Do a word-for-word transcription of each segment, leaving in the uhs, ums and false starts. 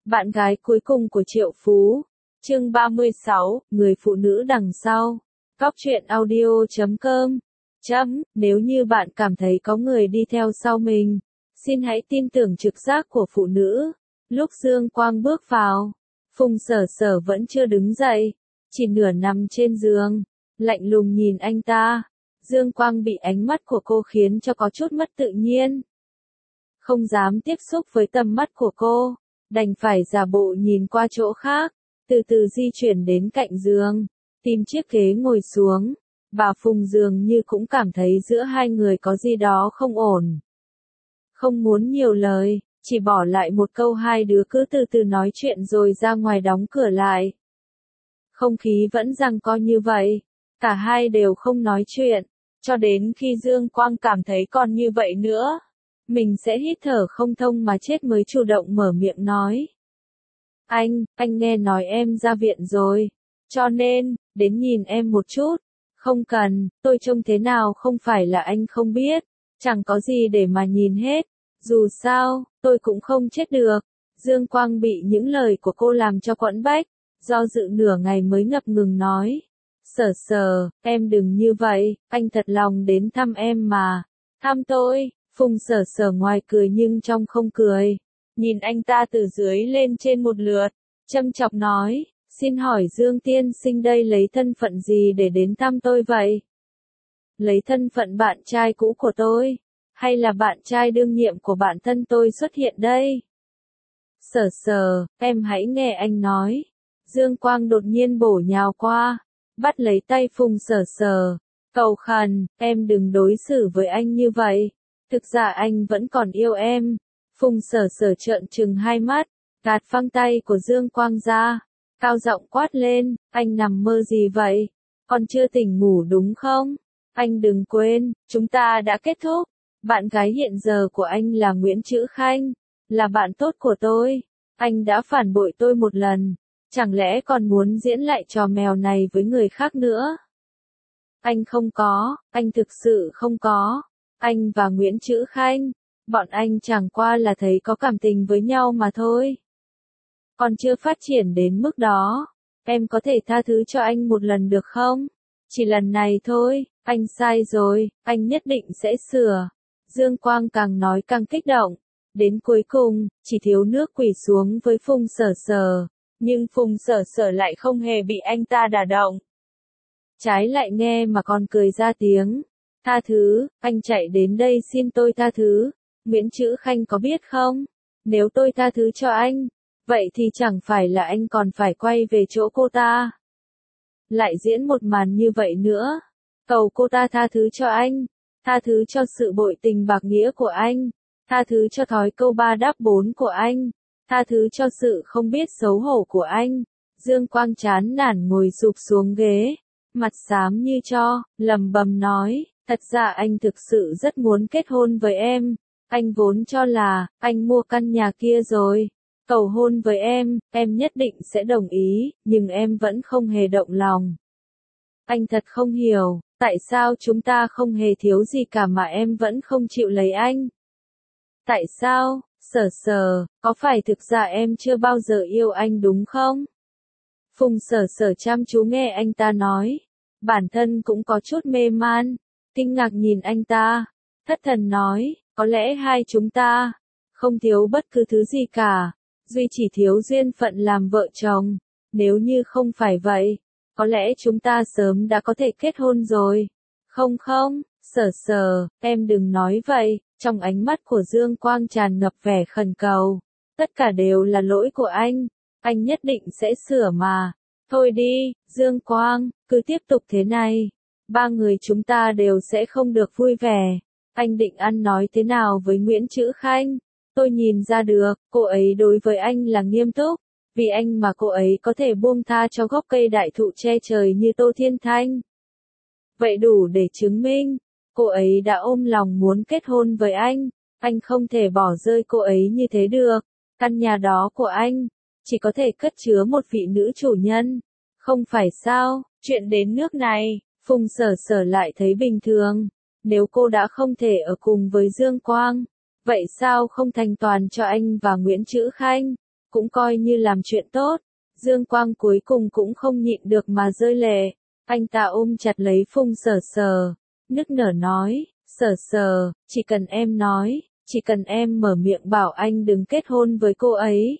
Bạn gái cuối cùng của Triệu Phú. Chương ba mươi sáu, người phụ nữ đằng sau. Cóc truyện audio chấm com. Chấm, nếu như bạn cảm thấy có người đi theo sau mình, xin hãy tin tưởng trực giác của phụ nữ. Lúc Dương Quang bước vào, Phùng Sở Sở vẫn chưa đứng dậy, chỉ nửa nằm trên giường, lạnh lùng nhìn anh ta. Dương Quang bị ánh mắt của cô khiến cho có chút mất tự nhiên. Không dám tiếp xúc với tầm mắt của cô, đành phải giả bộ nhìn qua chỗ khác, từ từ di chuyển đến cạnh giường, tìm chiếc ghế ngồi xuống. Bà Phùng dường như cũng cảm thấy giữa hai người có gì đó không ổn. Không muốn nhiều lời, chỉ bỏ lại một câu hai đứa cứ từ từ nói chuyện rồi ra ngoài đóng cửa lại. Không khí vẫn giằng co như vậy, cả hai đều không nói chuyện, cho đến khi Dương Quang cảm thấy còn như vậy nữa, mình sẽ hít thở không thông mà chết mới chủ động mở miệng nói. Anh, anh nghe nói em ra viện rồi, cho nên, đến nhìn em một chút. Không cần, tôi trông thế nào không phải là anh không biết, chẳng có gì để mà nhìn hết, dù sao, tôi cũng không chết được. Dương Quang bị những lời của cô làm cho quẫn bách, do dự nửa ngày mới ngập ngừng nói. Sở Sở, em đừng như vậy, anh thật lòng đến thăm em mà. Thăm tôi? Phùng Sở Sở ngoài cười nhưng trong không cười, nhìn anh ta từ dưới lên trên một lượt, châm chọc nói. Xin hỏi Dương tiên sinh đây lấy thân phận gì để đến thăm tôi vậy? Lấy thân phận bạn trai cũ của tôi, hay là bạn trai đương nhiệm của bạn thân tôi xuất hiện đây? Sở Sở, em hãy nghe anh nói. Dương Quang đột nhiên bổ nhào qua, bắt lấy tay Phùng Sở Sở, cầu khẩn, em đừng đối xử với anh như vậy, thực ra anh vẫn còn yêu em. Phùng Sở Sở trợn trừng hai mắt, gạt phăng tay của Dương Quang ra. Cao giọng quát lên, anh nằm mơ gì vậy? Còn chưa tỉnh ngủ đúng không? Anh đừng quên, chúng ta đã kết thúc. Bạn gái hiện giờ của anh là Nguyễn Trữ Khanh, là bạn tốt của tôi. Anh đã phản bội tôi một lần, chẳng lẽ còn muốn diễn lại trò mèo này với người khác nữa? Anh không có, anh thực sự không có. Anh và Nguyễn Trữ Khanh, bọn anh chẳng qua là thấy có cảm tình với nhau mà thôi. Còn chưa phát triển đến mức đó, em có thể tha thứ cho anh một lần được không? Chỉ lần này thôi, anh sai rồi, anh nhất định sẽ sửa. Dương Quang càng nói càng kích động, đến cuối cùng, chỉ thiếu nước quỳ xuống với Phùng Sở Sở, nhưng Phùng Sở Sở lại không hề bị anh ta đả động. Trái lại nghe mà còn cười ra tiếng, tha thứ, anh chạy đến đây xin tôi tha thứ, Nguyễn Trữ Khanh có biết không? Nếu tôi tha thứ cho anh, vậy thì chẳng phải là anh còn phải quay về chỗ cô ta. Lại diễn một màn như vậy nữa. Cầu cô ta tha thứ cho anh. Tha thứ cho sự bội tình bạc nghĩa của anh. Tha thứ cho thói câu ba đáp bốn của anh. Tha thứ cho sự không biết xấu hổ của anh. Dương Quang chán nản ngồi sụp xuống ghế. Mặt xám như tro, lầm bầm nói. Thật ra anh thực sự rất muốn kết hôn với em. Anh vốn cho là, anh mua căn nhà kia rồi. Cầu hôn với em, em nhất định sẽ đồng ý, nhưng em vẫn không hề động lòng. Anh thật không hiểu, tại sao chúng ta không hề thiếu gì cả mà em vẫn không chịu lấy anh? Tại sao, Sở Sở, có phải thực ra em chưa bao giờ yêu anh đúng không? Phùng Sở Sở chăm chú nghe anh ta nói, bản thân cũng có chút mê man, kinh ngạc nhìn anh ta, thất thần nói, có lẽ hai chúng ta không thiếu bất cứ thứ gì cả. Duy chỉ thiếu duyên phận làm vợ chồng, nếu như không phải vậy, có lẽ chúng ta sớm đã có thể kết hôn rồi. Không không, Sở Sở, em đừng nói vậy, trong ánh mắt của Dương Quang tràn ngập vẻ khẩn cầu. Tất cả đều là lỗi của anh, anh nhất định sẽ sửa mà. Thôi đi, Dương Quang, cứ tiếp tục thế này, ba người chúng ta đều sẽ không được vui vẻ. Anh định ăn nói thế nào với Nguyễn Trữ Khanh? Tôi nhìn ra được, cô ấy đối với anh là nghiêm túc, vì anh mà cô ấy có thể buông tha cho gốc cây đại thụ che trời như Tô Thiên Thanh. Vậy đủ để chứng minh, cô ấy đã ôm lòng muốn kết hôn với anh, anh không thể bỏ rơi cô ấy như thế được. Căn nhà đó của anh, chỉ có thể cất chứa một vị nữ chủ nhân, không phải sao? Chuyện đến nước này, Phùng Sở Sở lại thấy bình thường, nếu cô đã không thể ở cùng với Dương Quang. Vậy sao không thành toàn cho anh và Nguyễn Trữ Khanh? cũng coi như làm chuyện tốt. Dương Quang cuối cùng cũng không nhịn được mà rơi lệ. Anh ta ôm chặt lấy Phùng Sở Sở, nức nở nói, Sở Sở, chỉ cần em nói, chỉ cần em mở miệng bảo anh đừng kết hôn với cô ấy.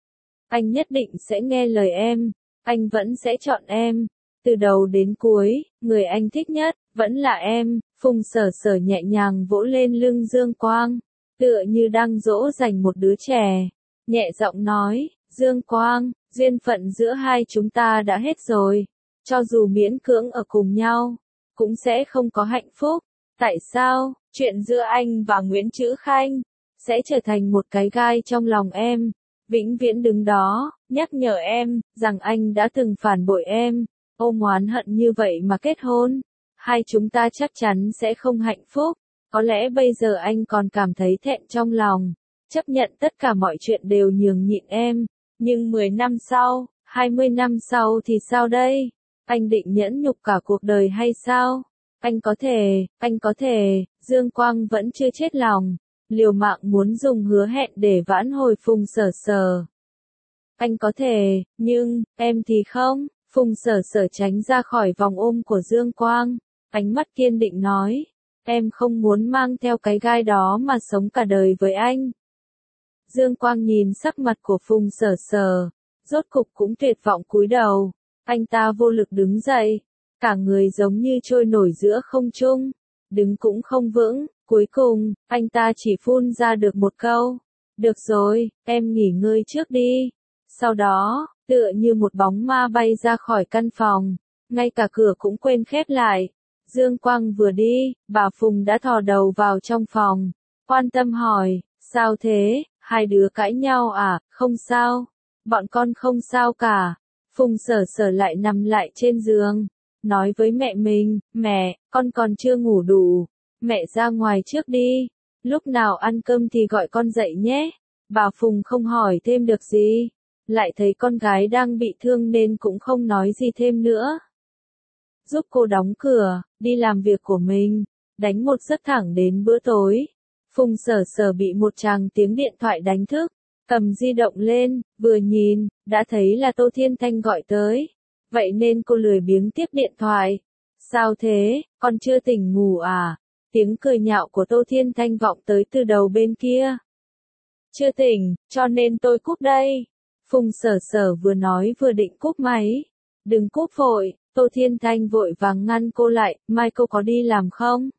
Anh nhất định sẽ nghe lời em, anh vẫn sẽ chọn em. Từ đầu đến cuối, người anh thích nhất, vẫn là em. Phùng Sở Sở nhẹ nhàng vỗ lên lưng Dương Quang, tựa như đang dỗ dành một đứa trẻ. Nhẹ giọng nói, Dương Quang, duyên phận giữa hai chúng ta đã hết rồi. Cho dù miễn cưỡng ở cùng nhau, cũng sẽ không có hạnh phúc. Tại sao, chuyện giữa anh và Nguyễn Trữ Khanh, sẽ trở thành một cái gai trong lòng em, vĩnh viễn đứng đó, nhắc nhở em, rằng anh đã từng phản bội em, ôm oán hận như vậy mà kết hôn. Hai chúng ta chắc chắn sẽ không hạnh phúc. Có lẽ bây giờ anh còn cảm thấy thẹn trong lòng, chấp nhận tất cả mọi chuyện đều nhường nhịn em. Nhưng mười năm sau, hai mươi năm sau thì sao đây? Anh định nhẫn nhục cả cuộc đời hay sao? Anh có thể, anh có thể, Dương Quang vẫn chưa chết lòng, liều mạng muốn dùng hứa hẹn để vãn hồi Phùng Sở Sở. Anh có thể, nhưng, em thì không. Phùng Sở Sở tránh ra khỏi vòng ôm của Dương Quang, ánh mắt kiên định nói, em không muốn mang theo cái gai đó mà sống cả đời với anh. Dương Quang nhìn sắc mặt của Phùng Sở Sở, rốt cục cũng tuyệt vọng cúi đầu, anh ta vô lực đứng dậy, cả người giống như trôi nổi giữa không trung, đứng cũng không vững, cuối cùng, anh ta chỉ phun ra được một câu, được rồi, em nghỉ ngơi trước đi. Sau đó, tựa như một bóng ma bay ra khỏi căn phòng, ngay cả cửa cũng quên khép lại. Dương Quang vừa đi, bà Phùng đã thò đầu vào trong phòng, quan tâm hỏi, sao thế, hai đứa cãi nhau à? Không sao, bọn con không sao cả. Phùng Sở Sở lại nằm lại trên giường, nói với mẹ mình, mẹ, con còn chưa ngủ đủ, mẹ ra ngoài trước đi, lúc nào ăn cơm thì gọi con dậy nhé. Bà Phùng không hỏi thêm được gì, lại thấy con gái đang bị thương nên cũng không nói gì thêm nữa. Giúp cô đóng cửa, đi làm việc của mình, đánh một giấc thẳng đến bữa tối. Phùng Sở Sở bị một tràng tiếng điện thoại đánh thức, cầm di động lên, vừa nhìn, đã thấy là Tô Thiên Thanh gọi tới. Vậy nên cô lười biếng tiếp điện thoại. Sao thế, con chưa tỉnh ngủ à? Tiếng cười nhạo của Tô Thiên Thanh vọng tới từ đầu bên kia. Chưa tỉnh, cho nên tôi cúp đây. Phùng Sở Sở vừa nói vừa định cúp máy. Đừng cúp vội, Tô Thiên Thanh vội vàng ngăn cô lại, mai cô có đi làm không?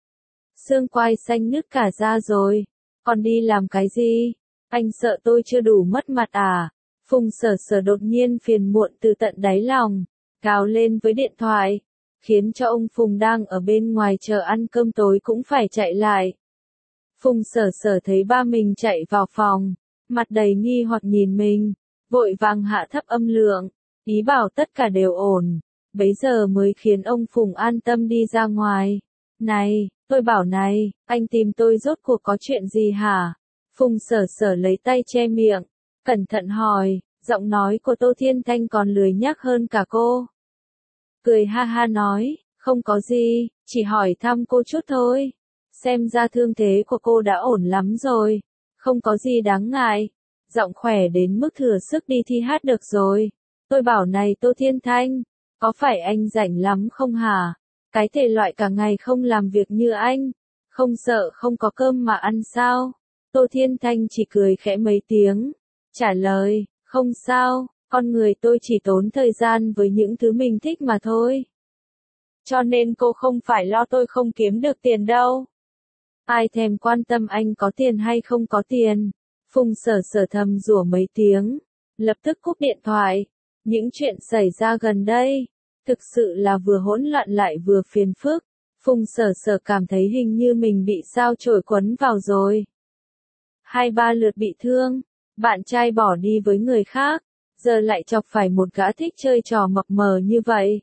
Xương quai xanh nứt cả da rồi, còn đi làm cái gì? Anh sợ tôi chưa đủ mất mặt à? Phùng Sở Sở đột nhiên phiền muộn từ tận đáy lòng, gào lên với điện thoại, khiến cho ông Phùng đang ở bên ngoài chờ ăn cơm tối cũng phải chạy lại. Phùng Sở Sở thấy ba mình chạy vào phòng, mặt đầy nghi hoặc nhìn mình, vội vàng hạ thấp âm lượng, ý bảo tất cả đều ổn, bấy giờ mới khiến ông Phùng an tâm đi ra ngoài. Này, tôi bảo này, anh tìm tôi rốt cuộc có chuyện gì hả? Phùng Sở Sở lấy tay che miệng, cẩn thận hỏi, giọng nói của Tô Thiên Thanh còn lười nhác hơn cả cô. Cười ha ha nói, không có gì, chỉ hỏi thăm cô chút thôi. Xem ra thương thế của cô đã ổn lắm rồi, không có gì đáng ngại. Giọng khỏe đến mức thừa sức đi thi hát được rồi. Tôi bảo này Tô Thiên Thanh, có phải anh rảnh lắm không hả? Cái thể loại cả ngày không làm việc như anh, không sợ không có cơm mà ăn sao? Tô Thiên Thanh chỉ cười khẽ mấy tiếng, trả lời, không sao, con người tôi chỉ tốn thời gian với những thứ mình thích mà thôi. Cho nên cô không phải lo tôi không kiếm được tiền đâu. Ai thèm quan tâm anh có tiền hay không có tiền. Phùng Sở Sở thầm rủa mấy tiếng, lập tức cúp điện thoại. Những chuyện xảy ra gần đây, thực sự là vừa hỗn loạn lại vừa phiền phức. Phùng Sở Sở cảm thấy hình như mình bị sao chổi quấn vào rồi. Hai ba lượt bị thương, bạn trai bỏ đi với người khác, giờ lại chọc phải một gã thích chơi trò mập mờ như vậy.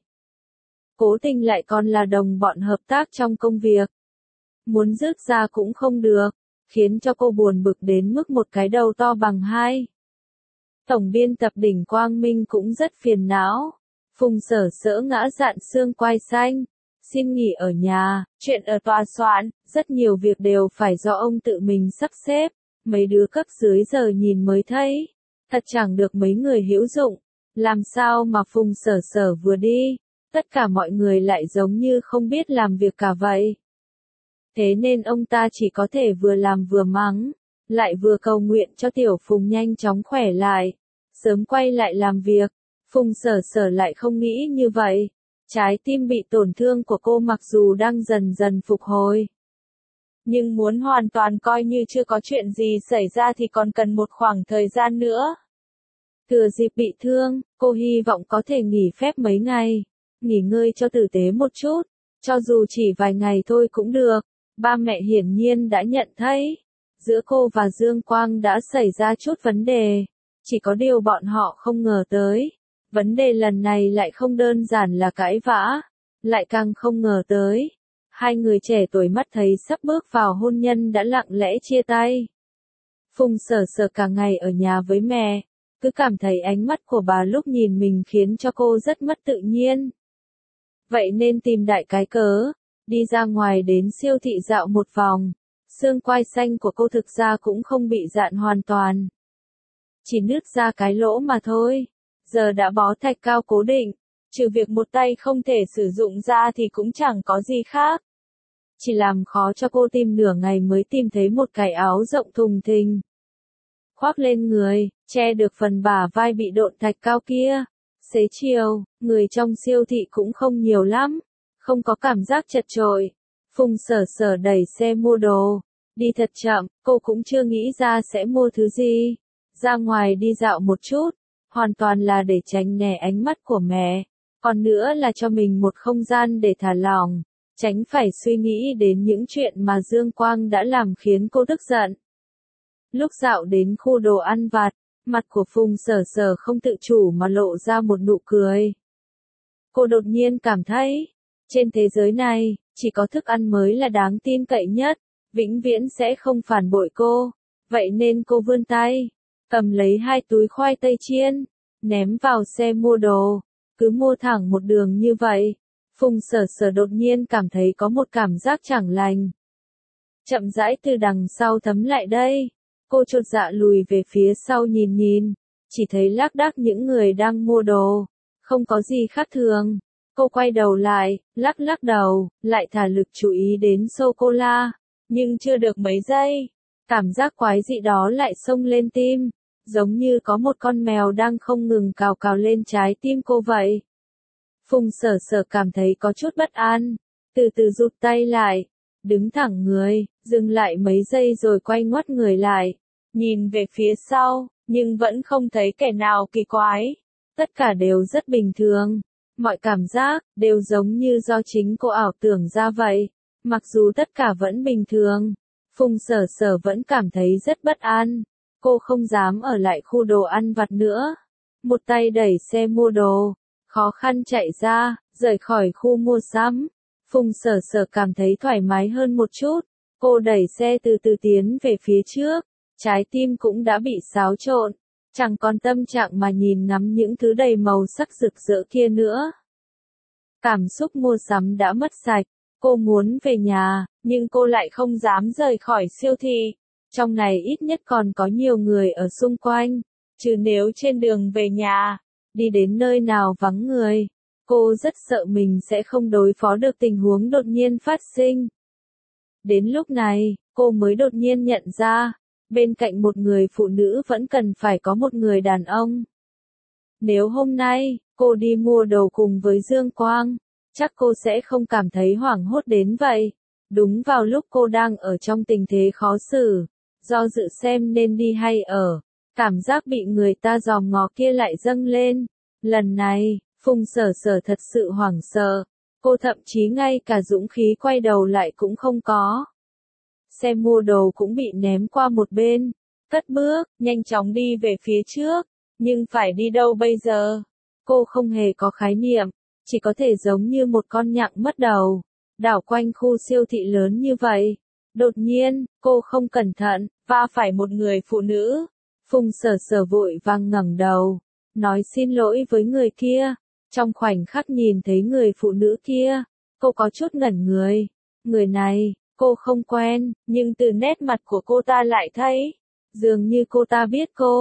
Cố tình lại còn là đồng bọn hợp tác trong công việc. Muốn dứt ra cũng không được, khiến cho cô buồn bực đến mức một cái đầu to bằng hai. Tổng biên tập Đỉnh Quang Minh cũng rất phiền não. Phùng Sở Sở ngã dạn xương quai xanh, xin nghỉ ở nhà, chuyện ở tòa soạn, rất nhiều việc đều phải do ông tự mình sắp xếp, mấy đứa cấp dưới giờ nhìn mới thấy. thật chẳng được mấy người hữu dụng. Làm sao mà Phùng Sở Sở vừa đi, tất cả mọi người lại giống như không biết làm việc cả vậy. Thế nên ông ta chỉ có thể vừa làm vừa mắng, lại vừa cầu nguyện cho Tiểu Phùng nhanh chóng khỏe lại, sớm quay lại làm việc. Phùng Sở Sở lại không nghĩ như vậy. Trái tim bị tổn thương của cô mặc dù đang dần dần phục hồi, nhưng muốn hoàn toàn coi như chưa có chuyện gì xảy ra thì còn cần một khoảng thời gian nữa. Thừa dịp bị thương, cô hy vọng có thể nghỉ phép mấy ngày, nghỉ ngơi cho tử tế một chút, cho dù chỉ vài ngày thôi cũng được. Ba mẹ hiển nhiên đã nhận thấy, giữa cô và Dương Quang đã xảy ra chút vấn đề, chỉ có điều bọn họ không ngờ tới. Vấn đề lần này lại không đơn giản là cãi vã, lại càng không ngờ tới. Hai người trẻ tuổi mắt thấy sắp bước vào hôn nhân đã lặng lẽ chia tay. Phùng Sở Sở cả ngày ở nhà với mẹ, cứ cảm thấy ánh mắt của bà lúc nhìn mình khiến cho cô rất mất tự nhiên. Vậy nên tìm đại cái cớ, đi ra ngoài đến siêu thị dạo một vòng. Xương quai xanh của cô thực ra cũng không bị rạn hoàn toàn, chỉ nứt ra cái lỗ mà thôi. Giờ đã bó thạch cao cố định, trừ việc một tay không thể sử dụng ra thì cũng chẳng có gì khác. Chỉ làm khó cho cô tìm nửa ngày mới tìm thấy một cái áo rộng thùng thình, khoác lên người, che được phần bả vai bị độn thạch cao kia. Xế chiều, người trong siêu thị cũng không nhiều lắm, không có cảm giác chật chội. Phùng Sở Sở đẩy xe mua đồ, đi thật chậm, cô cũng chưa nghĩ ra sẽ mua thứ gì. Ra ngoài đi dạo một chút, hoàn toàn là để tránh né ánh mắt của mẹ, còn nữa là cho mình một không gian để thả lỏng, tránh phải suy nghĩ đến những chuyện mà Dương Quang đã làm khiến cô tức giận. Lúc dạo đến khu đồ ăn vặt, mặt của Phùng Sở Sở không tự chủ mà lộ ra một nụ cười. Cô đột nhiên cảm thấy, trên thế giới này, chỉ có thức ăn mới là đáng tin cậy nhất, vĩnh viễn sẽ không phản bội cô. Vậy nên cô vươn tay, cầm lấy hai túi khoai tây chiên, ném vào xe mua đồ, cứ mua thẳng một đường như vậy. Phùng Sở Sở đột nhiên cảm thấy có một cảm giác chẳng lành. Chậm rãi từ đằng sau thấm lại đây, cô chột dạ lùi về phía sau nhìn nhìn, chỉ thấy lác đác những người đang mua đồ, không có gì khác thường. Cô quay đầu lại, lắc lắc đầu, lại thả lực chú ý đến sô-cô-la, nhưng chưa được mấy giây, cảm giác quái dị đó lại xông lên tim, giống như có một con mèo đang không ngừng cào cào lên trái tim cô vậy. Phùng Sở Sở cảm thấy có chút bất an, từ từ rụt tay lại, đứng thẳng người, dừng lại mấy giây rồi quay ngoắt người lại, nhìn về phía sau, nhưng vẫn không thấy kẻ nào kỳ quái, tất cả đều rất bình thường. Mọi cảm giác, đều giống như do chính cô ảo tưởng ra vậy. Mặc dù tất cả vẫn bình thường, Phùng Sở Sở vẫn cảm thấy rất bất an. Cô không dám ở lại khu đồ ăn vặt nữa. Một tay đẩy xe mua đồ, khó khăn chạy ra, rời khỏi khu mua sắm. Phùng Sở Sở cảm thấy thoải mái hơn một chút. Cô đẩy xe từ từ tiến về phía trước, trái tim cũng đã bị xáo trộn. Chẳng còn tâm trạng mà nhìn ngắm những thứ đầy màu sắc rực rỡ kia nữa. Cảm xúc mua sắm đã mất sạch, cô muốn về nhà, nhưng cô lại không dám rời khỏi siêu thị. Trong này ít nhất còn có nhiều người ở xung quanh, chứ nếu trên đường về nhà, đi đến nơi nào vắng người, cô rất sợ mình sẽ không đối phó được tình huống đột nhiên phát sinh. Đến lúc này, cô mới đột nhiên nhận ra, bên cạnh một người phụ nữ vẫn cần phải có một người đàn ông. Nếu hôm nay, cô đi mua đồ cùng với Dương Quang, chắc cô sẽ không cảm thấy hoảng hốt đến vậy. Đúng vào lúc cô đang ở trong tình thế khó xử, do dự xem nên đi hay ở, cảm giác bị người ta dòm ngó kia lại dâng lên. Lần này, Phùng Sở Sở thật sự hoảng sợ, cô thậm chí ngay cả dũng khí quay đầu lại cũng không có. Xe mua đồ cũng bị ném qua một bên, cất bước, nhanh chóng đi về phía trước, nhưng phải đi đâu bây giờ? Cô không hề có khái niệm, chỉ có thể giống như một con nhặng mất đầu, đảo quanh khu siêu thị lớn như vậy. Đột nhiên, cô không cẩn thận, va phải một người phụ nữ. Phùng Sở Sở vội vàng ngẩng đầu, nói xin lỗi với người kia. Trong khoảnh khắc nhìn thấy người phụ nữ kia, cô có chút ngẩn người. Người này, cô không quen, nhưng từ nét mặt của cô ta lại thấy, dường như cô ta biết cô.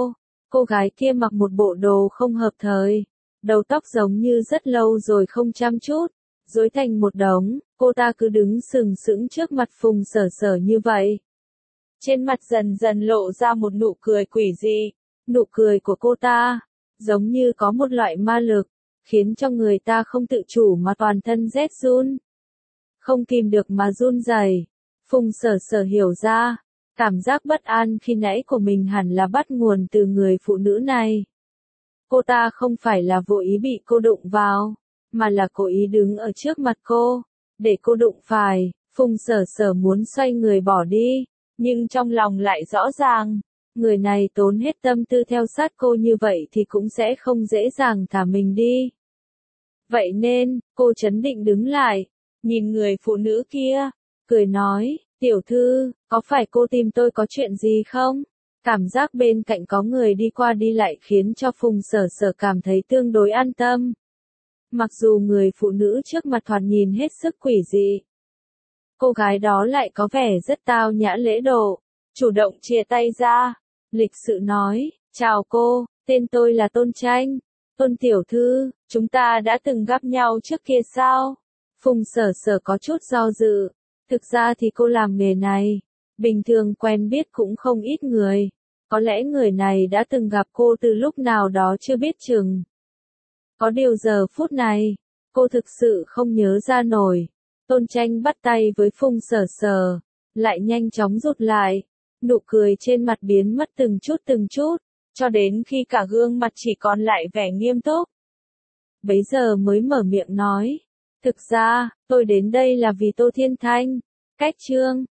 Cô gái kia mặc một bộ đồ không hợp thời, đầu tóc giống như rất lâu rồi không chăm chút, rối thành một đống, cô ta cứ đứng sừng sững trước mặt Phùng Sở Sở như vậy. Trên mặt dần dần lộ ra một nụ cười quỷ dị, nụ cười của cô ta, giống như có một loại ma lực, khiến cho người ta không tự chủ mà toàn thân rét run. Không kìm được mà run rẩy. Phùng Sở Sở hiểu ra, cảm giác bất an khi nãy của mình hẳn là bắt nguồn từ người phụ nữ này. Cô ta không phải là vô ý bị cô đụng vào, mà là cố ý đứng ở trước mặt cô, để cô đụng phải. Phùng Sở Sở muốn xoay người bỏ đi, nhưng trong lòng lại rõ ràng, người này tốn hết tâm tư theo sát cô như vậy thì cũng sẽ không dễ dàng thả mình đi. Vậy nên, cô trấn định đứng lại, nhìn người phụ nữ kia, cười nói, tiểu thư, có phải cô tìm tôi có chuyện gì không? Cảm giác bên cạnh có người đi qua đi lại khiến cho Phùng Sở Sở cảm thấy tương đối an tâm. Mặc dù người phụ nữ trước mặt thoạt nhìn hết sức quỷ dị, cô gái đó lại có vẻ rất tao nhã lễ độ, chủ động chia tay ra, lịch sự nói, chào cô, tên tôi là Tôn Tranh. Tôn tiểu thư, chúng ta đã từng gặp nhau trước kia sao? Phùng Sở Sở có chút do dự, thực ra thì cô làm nghề này, bình thường quen biết cũng không ít người, có lẽ người này đã từng gặp cô từ lúc nào đó chưa biết chừng. Có điều giờ phút này, cô thực sự không nhớ ra nổi. Tôn Tranh bắt tay với Phùng Sở Sở, lại nhanh chóng rụt lại, nụ cười trên mặt biến mất từng chút từng chút, cho đến khi cả gương mặt chỉ còn lại vẻ nghiêm túc. Bấy giờ mới mở miệng nói, thực ra, tôi đến đây là vì Tô Thiên Thanh. Cách chương